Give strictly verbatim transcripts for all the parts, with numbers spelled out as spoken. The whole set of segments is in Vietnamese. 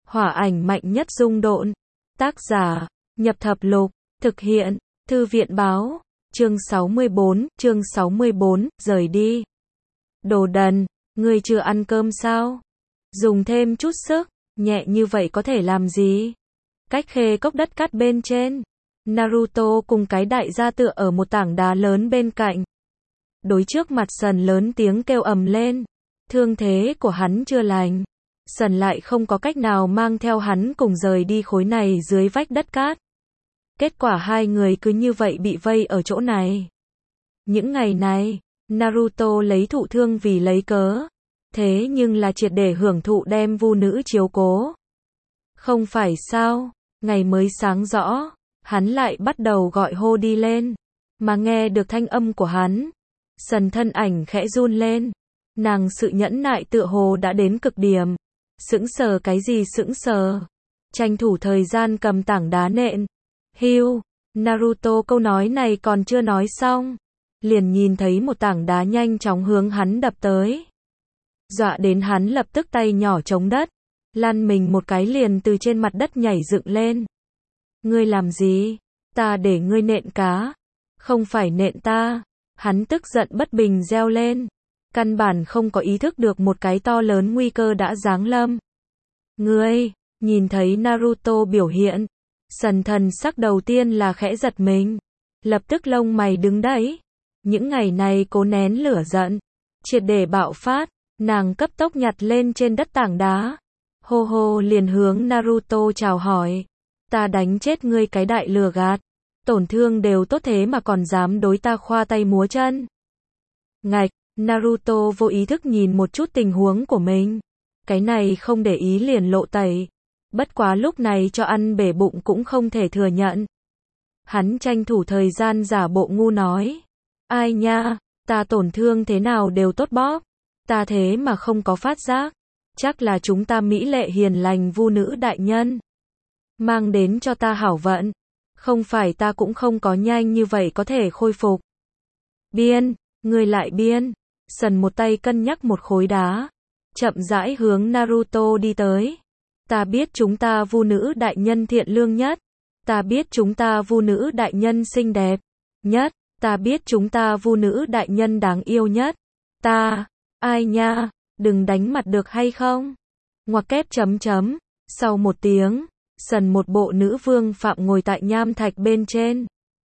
Hỏa ảnh mạnh nhất dung độn. Tác giả, Nhập Thập Lục. Thực hiện, Thư viện báo. Chương sáu mươi bốn, chương sáu mươi bốn, rời đi. Đồ đần, ngươi chưa ăn cơm sao? Dùng thêm chút sức, nhẹ như vậy có thể làm gì? Cách khê cốc đất cát bên trên. Naruto cùng cái đại gia tựa ở một tảng đá lớn bên cạnh. Đối trước mặt Sần lớn tiếng kêu ầm lên. Thương thế của hắn chưa lành. Sần lại không có cách nào mang theo hắn cùng rời đi khối này dưới vách đất cát. Kết quả hai người cứ như vậy bị vây ở chỗ này. Những ngày này, Naruto lấy thụ thương vì lấy cớ. Thế nhưng là triệt để hưởng thụ đem vu nữ chiếu cố. Không phải sao, ngày mới sáng rõ, hắn lại bắt đầu gọi hô đi lên. Mà nghe được thanh âm của hắn, Sần thân ảnh khẽ run lên. Nàng sự nhẫn nại tựa hồ đã đến cực điểm. Sững sờ cái gì sững sờ? Tranh thủ thời gian cầm tảng đá nện. Hiu, Naruto câu nói này còn chưa nói xong. Liền nhìn thấy một tảng đá nhanh chóng hướng hắn đập tới. Dọa đến hắn lập tức tay nhỏ chống đất. Lăn mình một cái liền từ trên mặt đất nhảy dựng lên. Ngươi làm gì? Ta để ngươi nện cá. Không phải nện ta. Hắn tức giận bất bình reo lên. Căn bản không có ý thức được một cái to lớn nguy cơ đã giáng lâm. Ngươi, nhìn thấy Naruto biểu hiện. Sần thần sắc đầu tiên là khẽ giật mình. Lập tức lông mày đứng đấy. Những ngày này cố nén lửa giận. Triệt để bạo phát. Nàng cấp tốc nhặt lên trên đất tảng đá. Hô hô liền hướng Naruto chào hỏi. Ta đánh chết ngươi cái đại lừa gạt. Tổn thương đều tốt thế mà còn dám đối ta khoa tay múa chân. Ngạch, Naruto vô ý thức nhìn một chút tình huống của mình. Cái này không để ý liền lộ tẩy. Bất quá lúc này cho ăn bể bụng cũng không thể thừa nhận. Hắn tranh thủ thời gian giả bộ ngu nói. Ai nha, ta tổn thương thế nào đều tốt bóp. Ta thế mà không có phát giác. Chắc là chúng ta mỹ lệ hiền lành vu nữ đại nhân. Mang đến cho ta hảo vận. Không phải ta cũng không có nhanh như vậy có thể khôi phục. Biên, người lại biên. Sần một tay cân nhắc một khối đá. Chậm rãi hướng Naruto đi tới. Ta biết chúng ta vu nữ đại nhân thiện lương nhất. Ta biết chúng ta vu nữ đại nhân xinh đẹp nhất. Ta biết chúng ta vu nữ đại nhân đáng yêu nhất. Ta, ai nha, đừng đánh mặt được hay không? Ngoặc kép chấm chấm. Sau một tiếng, Sần một bộ nữ vương phạm ngồi tại nham thạch bên trên.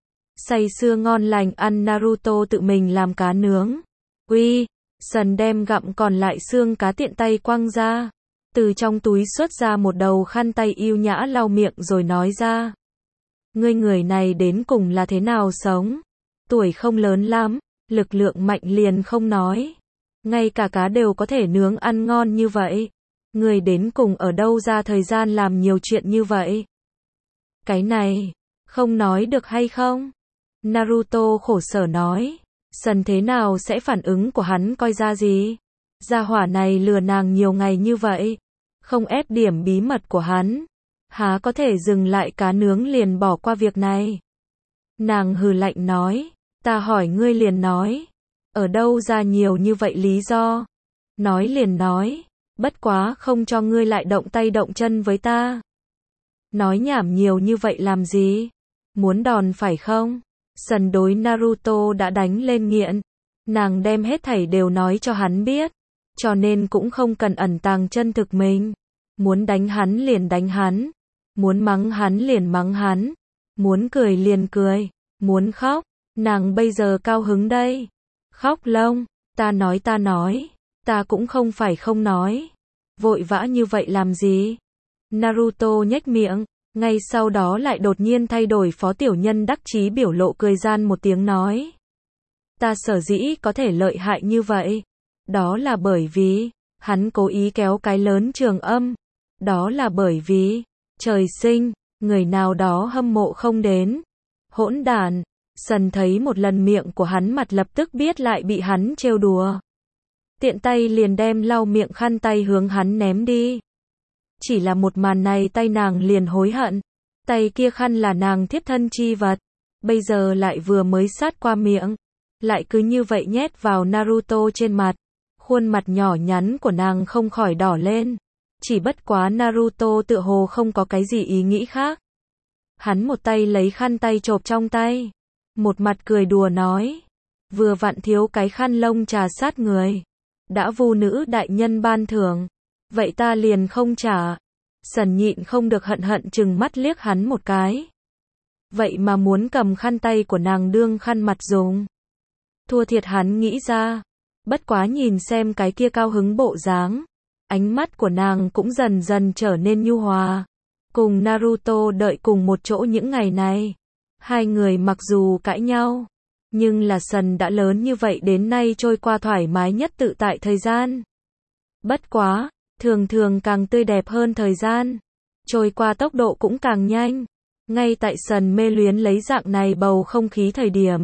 Say sưa ngon lành ăn Naruto tự mình làm cá nướng. Uy, Sần đem gặm còn lại xương cá tiện tay quăng ra. Từ trong túi xuất ra một đầu khăn tay yêu nhã lau miệng rồi nói ra. Ngươi người này đến cùng là thế nào sống? Tuổi không lớn lắm, lực lượng mạnh liền không nói. Ngay cả cá đều có thể nướng ăn ngon như vậy. Người đến cùng ở đâu ra thời gian làm nhiều chuyện như vậy? Cái này, không nói được hay không? Naruto khổ sở nói. Sần thế nào sẽ phản ứng của hắn coi ra gì? Gia hỏa này lừa nàng nhiều ngày như vậy. Không ép điểm bí mật của hắn. Há có thể dừng lại cá nướng liền bỏ qua việc này? Nàng hừ lạnh nói. Ta hỏi ngươi liền nói. Ở đâu ra nhiều như vậy lý do? Nói liền nói. Bất quá không cho ngươi lại động tay động chân với ta. Nói nhảm nhiều như vậy làm gì? Muốn đòn phải không? Sần đối Naruto đã đánh lên nghiện. Nàng đem hết thảy đều nói cho hắn biết. Cho nên cũng không cần ẩn tàng chân thực mình. Muốn đánh hắn liền đánh hắn. Muốn mắng hắn liền mắng hắn. Muốn cười liền cười. Muốn khóc. Nàng bây giờ cao hứng đây. Khóc lông. Ta nói ta nói. Ta cũng không phải không nói. Vội vã như vậy làm gì? Naruto nhếch miệng. Ngay sau đó lại đột nhiên thay đổi phó tiểu nhân đắc chí biểu lộ cười gian một tiếng nói. Ta sở dĩ có thể lợi hại như vậy. Đó là bởi vì, hắn cố ý kéo cái lớn trường âm. Đó là bởi vì, trời sinh, người nào đó hâm mộ không đến. Hỗn đản. Sần thấy một lần miệng của hắn mặt lập tức biết lại bị hắn trêu đùa. Tiện tay liền đem lau miệng khăn tay hướng hắn ném đi. Chỉ là một màn này tay nàng liền hối hận. Tay kia khăn là nàng thiếp thân chi vật. Bây giờ lại vừa mới sát qua miệng. Lại cứ như vậy nhét vào Naruto trên mặt. Khuôn mặt nhỏ nhắn của nàng không khỏi đỏ lên. Chỉ bất quá Naruto tựa hồ không có cái gì ý nghĩ khác. Hắn một tay lấy khăn tay chộp trong tay, một mặt cười đùa nói, vừa vặn thiếu cái khăn lông trà sát người. Đã vu nữ đại nhân ban thưởng, vậy ta liền không trả. Sần nhịn không được hận hận chừng mắt liếc hắn một cái. Vậy mà muốn cầm khăn tay của nàng đương khăn mặt dùng. Thua thiệt hắn nghĩ ra. Bất quá nhìn xem cái kia cao hứng bộ dáng, ánh mắt của nàng cũng dần dần trở nên nhu hòa. Cùng Naruto đợi cùng một chỗ những ngày này. Hai người mặc dù cãi nhau, nhưng là Sần đã lớn như vậy đến nay trôi qua thoải mái nhất tự tại thời gian. Bất quá, thường thường càng tươi đẹp hơn thời gian. Trôi qua tốc độ cũng càng nhanh. Ngay tại Sần mê luyến lấy dạng này bầu không khí thời điểm.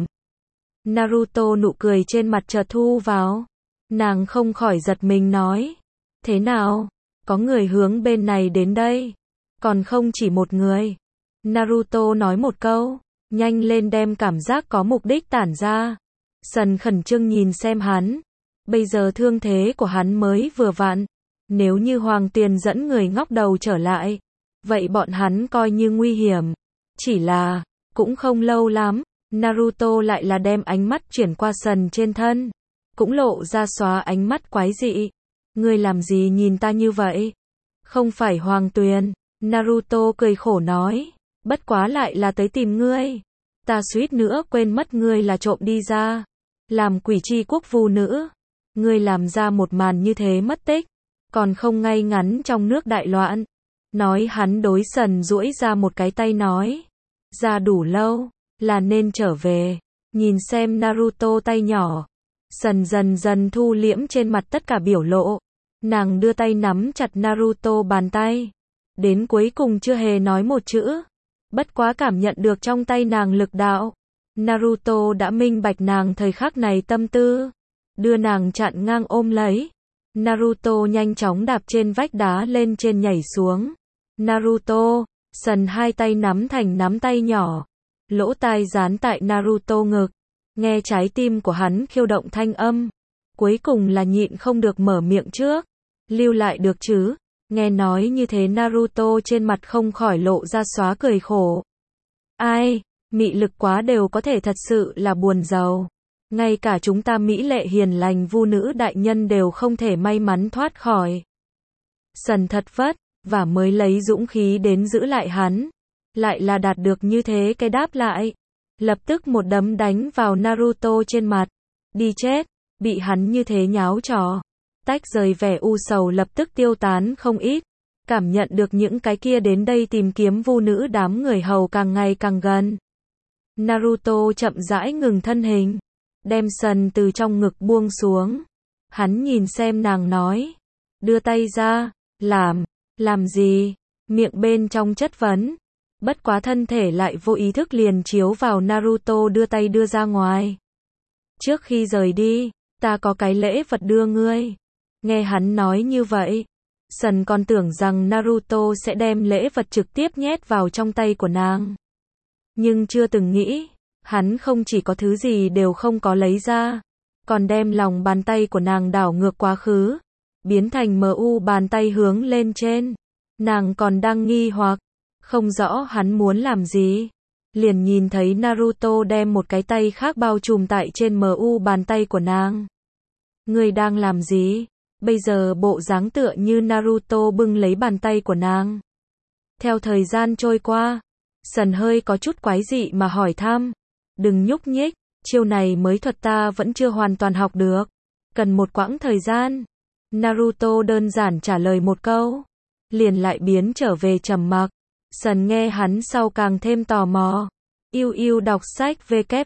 Naruto nụ cười trên mặt chợt thu vào. Nàng không khỏi giật mình nói. Thế nào? Có người hướng bên này đến đây. Còn không chỉ một người. Naruto nói một câu. Nhanh lên đem cảm giác có mục đích tản ra. Sần khẩn trương nhìn xem hắn. Bây giờ thương thế của hắn mới vừa vặn. Nếu như Hoàng Tuyền dẫn người ngóc đầu trở lại, vậy bọn hắn coi như nguy hiểm. Chỉ là, cũng không lâu lắm, Naruto lại là đem ánh mắt chuyển qua Sần trên thân. Cũng lộ ra xóa ánh mắt quái dị. Ngươi làm gì nhìn ta như vậy? Không phải Hoàng Tuyền. Naruto cười khổ nói. Bất quá lại là tới tìm ngươi. Ta suýt nữa quên mất ngươi là trộm đi ra. Làm quỷ chi quốc vu nữ. Ngươi làm ra một màn như thế mất tích. Còn không ngay ngắn trong nước đại loạn. Nói hắn đối Sần duỗi ra một cái tay nói. Ra đủ lâu, là nên trở về. Nhìn xem Naruto tay nhỏ. Sần dần dần thu liễm trên mặt tất cả biểu lộ. Nàng đưa tay nắm chặt Naruto bàn tay. Đến cuối cùng chưa hề nói một chữ. Bất quá cảm nhận được trong tay nàng lực đạo. Naruto đã minh bạch nàng thời khắc này tâm tư. Đưa nàng chặn ngang ôm lấy. Naruto nhanh chóng đạp trên vách đá lên trên nhảy xuống. Naruto, Sần hai tay nắm thành nắm tay nhỏ. Lỗ tai dán tại Naruto ngực. Nghe trái tim của hắn khiêu động thanh âm. Cuối cùng là nhịn không được mở miệng trước. Lưu lại được chứ. Nghe nói như thế Naruto trên mặt không khỏi lộ ra xóa cười khổ. Ai, mị lực quá đều có thể thật sự là buồn giàu. Ngay cả chúng ta mỹ lệ hiền lành vu nữ đại nhân đều không thể may mắn thoát khỏi. Sần thật vất và mới lấy dũng khí đến giữ lại hắn. Lại là đạt được như thế cái đáp lại. Lập tức một đấm đánh vào Naruto trên mặt. Đi chết, bị hắn như thế nháo trò. Tách rời vẻ u sầu lập tức tiêu tán không ít. Cảm nhận được những cái kia đến đây tìm kiếm vu nữ đám người hầu càng ngày càng gần. Naruto chậm rãi ngừng thân hình. Đem Sần từ trong ngực buông xuống. Hắn nhìn xem nàng nói. Đưa tay ra. Làm. Làm gì? Miệng bên trong chất vấn. Bất quá thân thể lại vô ý thức liền chiếu vào Naruto đưa tay đưa ra ngoài. Trước khi rời đi, ta có cái lễ vật đưa ngươi. Nghe hắn nói như vậy. Sần còn tưởng rằng Naruto sẽ đem lễ vật trực tiếp nhét vào trong tay của nàng. Nhưng chưa từng nghĩ. Hắn không chỉ có thứ gì đều không có lấy ra. Còn đem lòng bàn tay của nàng đảo ngược quá khứ. Biến thành mờ u bàn tay hướng lên trên. Nàng còn đang nghi hoặc. Không rõ hắn muốn làm gì. Liền nhìn thấy Naruto đem một cái tay khác bao trùm tại trên mờ u bàn tay của nàng. Ngươi đang làm gì? Bây giờ bộ dáng tựa như Naruto bưng lấy bàn tay của nàng. Theo thời gian trôi qua. Sần hơi có chút quái dị mà hỏi thăm. Đừng nhúc nhích, chiêu này mới thuật ta vẫn chưa hoàn toàn học được. Cần một quãng thời gian. Naruto đơn giản trả lời một câu. Liền lại biến trở về trầm mặc. Sần nghe hắn sau càng thêm tò mò. Yêu yêu đọc sách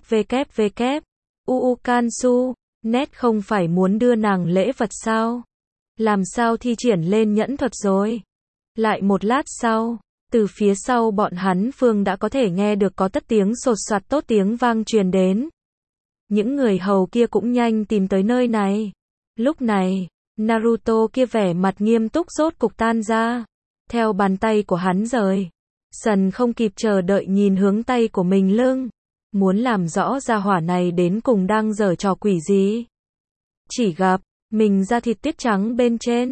www. Uukansu. Net không phải muốn đưa nàng lễ vật sao? Làm sao thi triển lên nhẫn thuật rồi? Lại một lát sau. Từ phía sau bọn hắn phương đã có thể nghe được có tất tiếng sột soạt tốt tiếng vang truyền đến. Những người hầu kia cũng nhanh tìm tới nơi này. Lúc này, Naruto kia vẻ mặt nghiêm túc rốt cục tan ra. Theo bàn tay của hắn rời. Sần không kịp chờ đợi nhìn hướng tay của mình lưng. Muốn làm rõ ra hỏa này đến cùng đang giở trò quỷ gì. Chỉ gặp, mình da thịt tuyết trắng bên trên.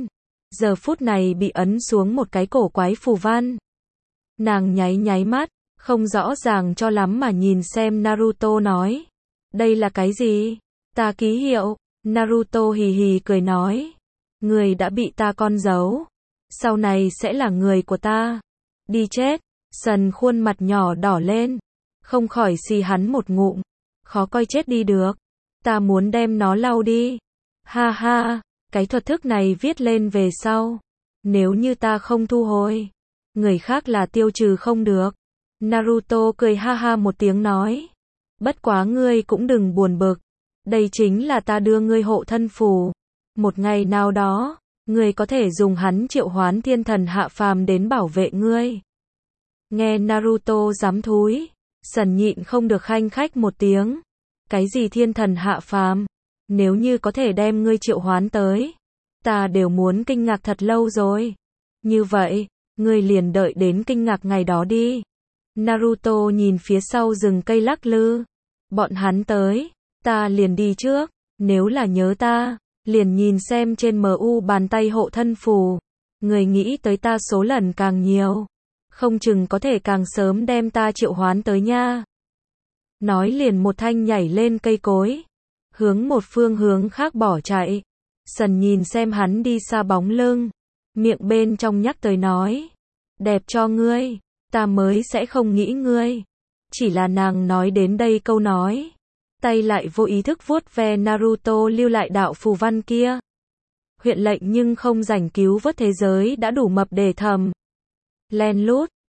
giờ phút này bị ấn xuống một cái cổ quái phù văn. Nàng nháy nháy mắt, không rõ ràng cho lắm mà nhìn xem Naruto nói. Đây là cái gì? Ta ký hiệu. Naruto hì hì cười nói. Người đã bị ta con dấu. Sau này sẽ là người của ta. Đi chết. Sần khuôn mặt nhỏ đỏ lên. Không khỏi xì hắn một ngụm. Khó coi chết đi được. Ta muốn đem nó lau đi. Ha ha. Cái thuật thức này viết lên về sau. Nếu như ta không thu hồi. Người khác là tiêu trừ không được. Naruto cười ha ha một tiếng nói. Bất quá ngươi cũng đừng buồn bực. Đây chính là ta đưa ngươi hộ thân phù. Một ngày nào đó, ngươi có thể dùng hắn triệu hoán thiên thần hạ phàm đến bảo vệ ngươi. Nghe Naruto dám thúi, Sần nhịn không được khanh khách một tiếng. Cái gì thiên thần hạ phàm? Nếu như có thể đem ngươi triệu hoán tới, ta đều muốn kinh ngạc thật lâu rồi. Như vậy, ngươi liền đợi đến kinh ngạc ngày đó đi. Naruto nhìn phía sau rừng cây lắc lư. Bọn hắn tới, ta liền đi trước. Nếu là nhớ ta, liền nhìn xem trên em u bàn tay hộ thân phù. Người nghĩ tới ta số lần càng nhiều, không chừng có thể càng sớm đem ta triệu hoán tới nha. Nói liền một thanh nhảy lên cây cối, hướng một phương hướng khác bỏ chạy. Sần nhìn xem hắn đi xa bóng lưng, miệng bên trong nhắc tới nói. Đẹp cho ngươi, ta mới sẽ không nghĩ ngươi. Chỉ là nàng nói đến đây câu nói, tay lại vô ý thức vuốt ve Naruto lưu lại đạo phù văn kia. Huyện lệnh nhưng không rảnh cứu vớt thế giới đã đủ mập để thầm. Len lút,